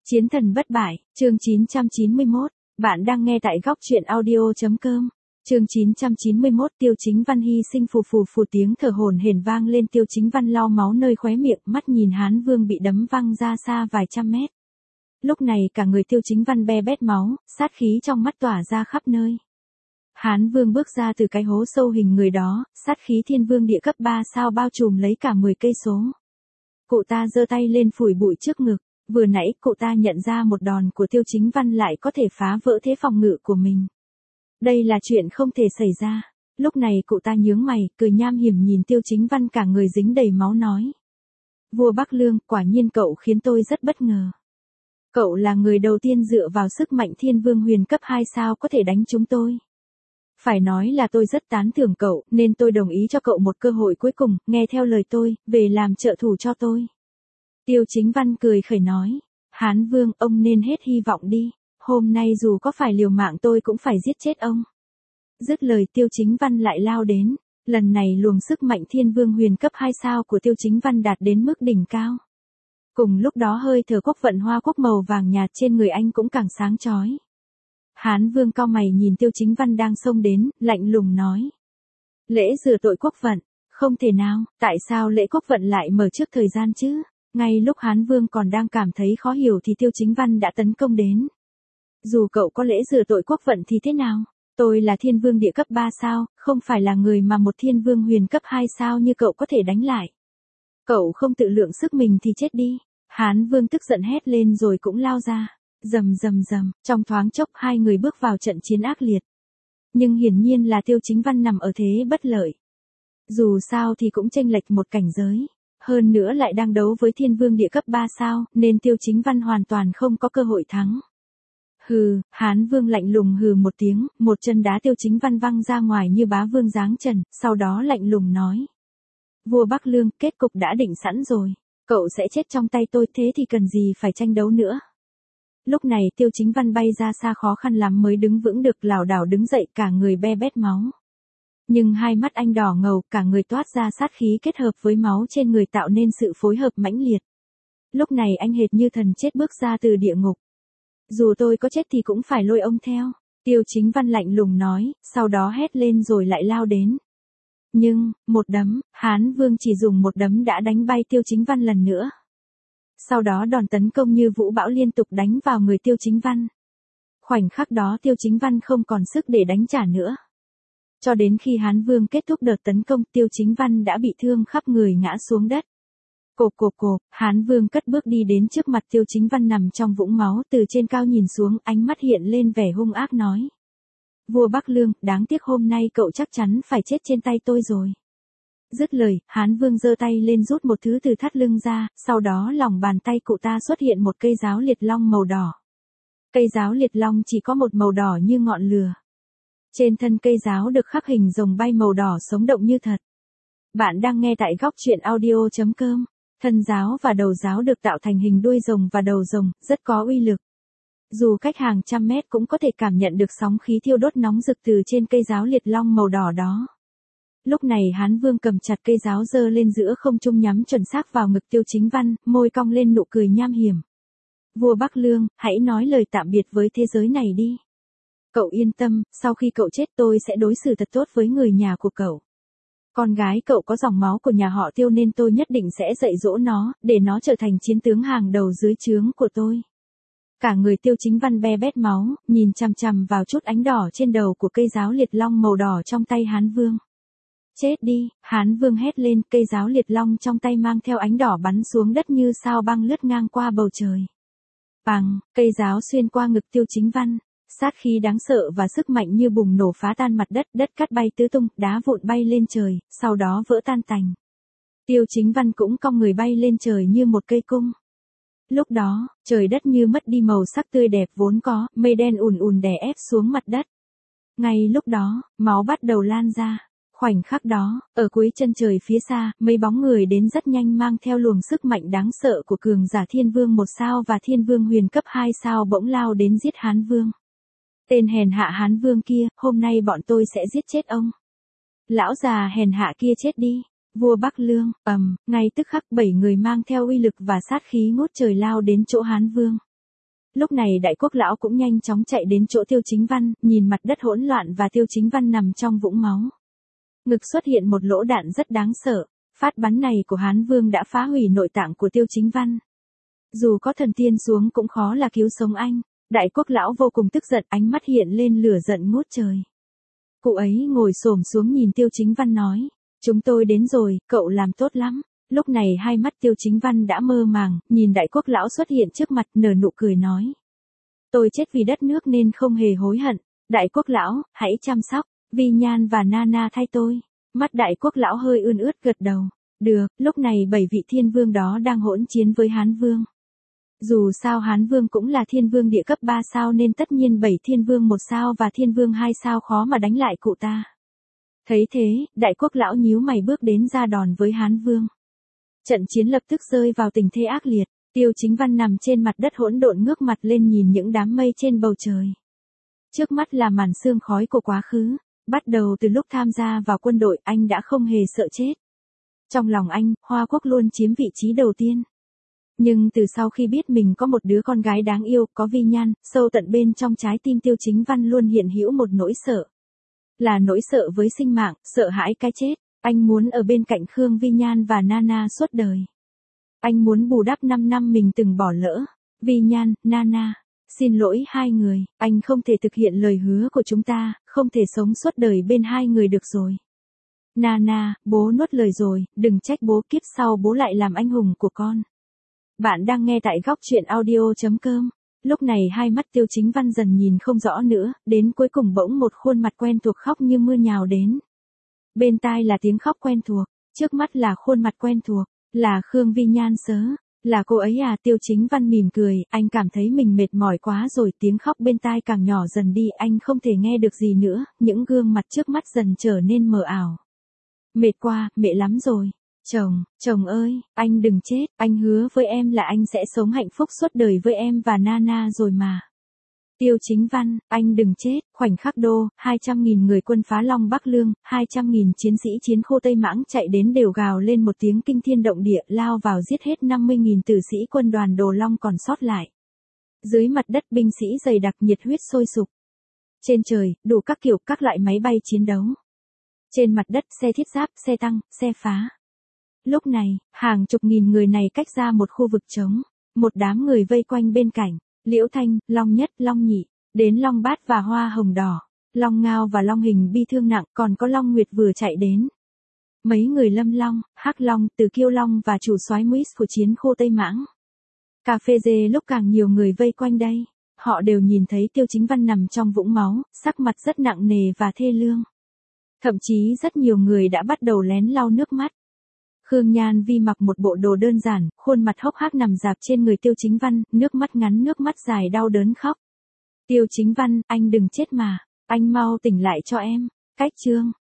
Chiến thần bất bại, chương 991, bạn đang nghe tại góc truyện audio.com. Chương 991 Tiêu Chính Văn hy sinh phù phù phù tiếng thở hổn hển vang lên. Tiêu Chính Văn lau máu nơi khóe miệng, mắt nhìn Hán Vương bị đấm văng ra xa vài trăm mét. Lúc này cả người Tiêu Chính Văn be bét máu, sát khí trong mắt tỏa ra khắp nơi. Hán Vương bước ra từ cái hố sâu hình người đó, sát khí thiên vương địa cấp 3 sao bao trùm lấy cả 10 cây số. Cụ ta giơ tay lên phủi bụi trước ngực. Vừa nãy cụ ta nhận ra một đòn của Tiêu Chính Văn lại có thể phá vỡ thế phòng ngự của mình. Đây là chuyện không thể xảy ra. Lúc này cụ ta nhướng mày, cười nham hiểm nhìn Tiêu Chính Văn cả người dính đầy máu nói. Vua Bắc Lương, quả nhiên cậu khiến tôi rất bất ngờ. Cậu là người đầu tiên dựa vào sức mạnh thiên vương huyền cấp 2 sao có thể đánh chúng tôi. Phải nói là tôi rất tán thưởng cậu, nên tôi đồng ý cho cậu một cơ hội cuối cùng, nghe theo lời tôi, về làm trợ thủ cho tôi. Tiêu Chính Văn cười khẩy nói, Hán Vương, ông nên hết hy vọng đi, hôm nay dù có phải liều mạng tôi cũng phải giết chết ông. Dứt lời Tiêu Chính Văn lại lao đến, lần này luồng sức mạnh thiên vương huyền cấp 2 sao của Tiêu Chính Văn đạt đến mức đỉnh cao. Cùng lúc đó hơi thở quốc vận hoa quốc màu vàng nhạt trên người anh cũng càng sáng chói. Hán Vương cau mày nhìn Tiêu Chính Văn đang xông đến, lạnh lùng nói. Lễ rửa tội quốc vận, không thể nào, tại sao lễ quốc vận lại mở trước thời gian chứ? Ngay lúc Hán Vương còn đang cảm thấy khó hiểu thì Tiêu Chính Văn đã tấn công đến. Dù cậu có lễ rửa tội quốc vận thì thế nào? Tôi là thiên vương địa cấp 3 sao, không phải là người mà một thiên vương huyền cấp 2 sao như cậu có thể đánh lại. Cậu không tự lượng sức mình thì chết đi. Hán Vương tức giận hét lên rồi cũng lao ra. Rầm rầm rầm, trong thoáng chốc hai người bước vào trận chiến ác liệt. Nhưng hiển nhiên là Tiêu Chính Văn nằm ở thế bất lợi. Dù sao thì cũng chênh lệch một cảnh giới. Hơn nữa lại đang đấu với thiên vương địa cấp 3 sao, nên Tiêu Chính Văn hoàn toàn không có cơ hội thắng. Hừ, Hán Vương lạnh lùng hừ một tiếng, một chân đá Tiêu Chính Văn văng ra ngoài như bá vương giáng trần, sau đó lạnh lùng nói. Vua Bắc Lương, kết cục đã định sẵn rồi, cậu sẽ chết trong tay tôi, thế thì cần gì phải tranh đấu nữa. Lúc này Tiêu Chính Văn bay ra xa khó khăn lắm mới đứng vững được, lảo đảo đứng dậy cả người be bét máu. Nhưng hai mắt anh đỏ ngầu, cả người toát ra sát khí kết hợp với máu trên người tạo nên sự phối hợp mãnh liệt. Lúc này anh hệt như thần chết bước ra từ địa ngục. Dù tôi có chết thì cũng phải lôi ông theo. Tiêu Chính Văn lạnh lùng nói, sau đó hét lên rồi lại lao đến. Nhưng, một đấm, Hán Vương chỉ dùng một đấm đã đánh bay Tiêu Chính Văn lần nữa. Sau đó đòn tấn công như vũ bão liên tục đánh vào người Tiêu Chính Văn. Khoảnh khắc đó Tiêu Chính Văn không còn sức để đánh trả nữa. Cho đến khi Hán Vương kết thúc đợt tấn công, Tiêu Chính Văn đã bị thương khắp người ngã xuống đất. Cộp cộp cộp, Hán Vương cất bước đi đến trước mặt Tiêu Chính Văn nằm trong vũng máu, từ trên cao nhìn xuống, ánh mắt hiện lên vẻ hung ác nói. Vua Bắc Lương, đáng tiếc hôm nay cậu chắc chắn phải chết trên tay tôi rồi. Dứt lời, Hán Vương giơ tay lên rút một thứ từ thắt lưng ra, sau đó lòng bàn tay cụ ta xuất hiện một cây giáo liệt long màu đỏ. Cây giáo liệt long chỉ có một màu đỏ như ngọn lửa. Trên thân cây giáo được khắc hình rồng bay màu đỏ sống động như thật. Bạn đang nghe tại góc truyện audio.com. Thân giáo và đầu giáo được tạo thành hình đuôi rồng và đầu rồng, rất có uy lực. Dù cách hàng trăm mét cũng có thể cảm nhận được sóng khí thiêu đốt nóng rực từ trên cây giáo liệt long màu đỏ đó. Lúc này Hán Vương cầm chặt cây giáo giơ lên giữa không trung nhắm chuẩn xác vào ngực Tiêu Chính Văn, môi cong lên nụ cười nham hiểm. Vua Bắc Lương, hãy nói lời tạm biệt với thế giới này đi. Cậu yên tâm, sau khi cậu chết tôi sẽ đối xử thật tốt với người nhà của cậu. Con gái cậu có dòng máu của nhà họ Tiêu nên tôi nhất định sẽ dạy dỗ nó, để nó trở thành chiến tướng hàng đầu dưới trướng của tôi. Cả người Tiêu Chính Văn be bét máu, nhìn chằm chằm vào chút ánh đỏ trên đầu của cây giáo liệt long màu đỏ trong tay Hán Vương. Chết đi, Hán Vương hét lên, cây giáo liệt long trong tay mang theo ánh đỏ bắn xuống đất như sao băng lướt ngang qua bầu trời. Bằng, cây giáo xuyên qua ngực Tiêu Chính Văn. Sát khí đáng sợ và sức mạnh như bùng nổ phá tan mặt đất, đất cát bay tứ tung, đá vụn bay lên trời, sau đó vỡ tan tành. Tiêu Chính Văn cũng cong người bay lên trời như một cây cung. Lúc đó, trời đất như mất đi màu sắc tươi đẹp vốn có, mây đen ùn ùn đè ép xuống mặt đất. Ngay lúc đó, máu bắt đầu lan ra. Khoảnh khắc đó, ở cuối chân trời phía xa, mấy bóng người đến rất nhanh mang theo luồng sức mạnh đáng sợ của cường giả thiên vương 1 sao và thiên vương huyền cấp 2 sao bỗng lao đến giết Hán Vương. Tên hèn hạ Hán Vương kia, hôm nay bọn tôi sẽ giết chết ông. Lão già hèn hạ kia chết đi. Vua Bắc Lương, ngay tức khắc 7 người mang theo uy lực và sát khí ngút trời lao đến chỗ Hán Vương. Lúc này Đại Quốc lão cũng nhanh chóng chạy đến chỗ Tiêu Chính Văn, nhìn mặt đất hỗn loạn và Tiêu Chính Văn nằm trong vũng máu. Ngực xuất hiện một lỗ đạn rất đáng sợ, phát bắn này của Hán Vương đã phá hủy nội tạng của Tiêu Chính Văn. Dù có thần tiên xuống cũng khó là cứu sống anh. Đại Quốc lão vô cùng tức giận, ánh mắt hiện lên lửa giận ngút trời. Cụ ấy ngồi xổm xuống nhìn Tiêu Chính Văn nói, chúng tôi đến rồi, cậu làm tốt lắm. Lúc này hai mắt Tiêu Chính Văn đã mơ màng, nhìn Đại Quốc lão xuất hiện trước mặt nở nụ cười nói. Tôi chết vì đất nước nên không hề hối hận. Đại Quốc lão, hãy chăm sóc, Vi Nhan và Nana thay tôi. Mắt Đại Quốc lão hơi ươn ướt gật đầu. Được, lúc này 7 vị thiên vương đó đang hỗn chiến với Hán Vương. Dù sao Hán Vương cũng là thiên vương địa cấp 3 sao nên tất nhiên 7 thiên vương 1 sao và thiên vương 2 sao khó mà đánh lại cụ ta. Thấy thế, Đại Quốc lão nhíu mày bước đến ra đòn với Hán Vương. Trận chiến lập tức rơi vào tình thế ác liệt, Tiêu Chính Văn nằm trên mặt đất hỗn độn ngước mặt lên nhìn những đám mây trên bầu trời. Trước mắt là màn sương khói của quá khứ, bắt đầu từ lúc tham gia vào quân đội anh đã không hề sợ chết. Trong lòng anh, Hoa Quốc luôn chiếm vị trí đầu tiên. Nhưng từ sau khi biết mình có một đứa con gái đáng yêu, có Vi Nhan, sâu tận bên trong trái tim Tiêu Chính Văn luôn hiện hữu một nỗi sợ. Là nỗi sợ với sinh mạng, sợ hãi cái chết. Anh muốn ở bên cạnh Khương Vi Nhan và Nana suốt đời. Anh muốn bù đắp 5 năm mình từng bỏ lỡ. Vi Nhan, Nana, xin lỗi hai người, anh không thể thực hiện lời hứa của chúng ta, không thể sống suốt đời bên hai người được rồi. Nana, bố nuốt lời rồi, đừng trách bố, kiếp sau bố lại làm anh hùng của con. Bạn đang nghe tại góc truyện audio.com. Lúc này hai mắt Tiêu Chính Văn dần nhìn không rõ nữa, đến cuối cùng bỗng một khuôn mặt quen thuộc khóc như mưa nhào đến. Bên tai là tiếng khóc quen thuộc, trước mắt là khuôn mặt quen thuộc, là Khương Vi Nhan sớ, là cô ấy à. Tiêu Chính Văn mỉm cười, anh cảm thấy mình mệt mỏi quá rồi, tiếng khóc bên tai càng nhỏ dần đi, anh không thể nghe được gì nữa, những gương mặt trước mắt dần trở nên mờ ảo. Mệt quá, mệt lắm rồi. Chồng ơi, anh đừng chết, anh hứa với em là anh sẽ sống hạnh phúc suốt đời với em và Nana rồi mà. Tiêu Chính Văn, anh đừng chết, khoảnh khắc đô, 200.000 người quân phá Long Bắc Lương, 200.000 chiến sĩ chiến khô Tây Mãng chạy đến đều gào lên một tiếng kinh thiên động địa, lao vào giết hết 50.000 tử sĩ quân đoàn Đồ Long còn sót lại. Dưới mặt đất binh sĩ dày đặc nhiệt huyết sôi sục. Trên trời, đủ các kiểu các loại máy bay chiến đấu. Trên mặt đất xe thiết giáp, xe tăng, xe phá. Lúc này, hàng chục nghìn người này cách ra một khu vực trống, một đám người vây quanh bên cạnh. Liễu Thanh, Long Nhất, Long Nhị, đến Long Bát và Hoa Hồng Đỏ, Long Ngao và Long Hình bị thương nặng, còn có Long Nguyệt vừa chạy đến. Mấy người Lâm Long, Hắc Long, Từ Kiêu Long và chủ soái Muis của chiến khô Tây Mãng. Cà phê dê lúc càng nhiều người vây quanh đây, họ đều nhìn thấy Tiêu Chính Văn nằm trong vũng máu, sắc mặt rất nặng nề và thê lương. Thậm chí rất nhiều người đã bắt đầu lén lau nước mắt. Khương Nhan Vi mặc một bộ đồ đơn giản, khuôn mặt hốc hác nằm dạp trên người Tiêu Chính Văn, nước mắt ngắn nước mắt dài đau đớn khóc. Tiêu Chính Văn, anh đừng chết mà, anh mau tỉnh lại cho em. Cách chương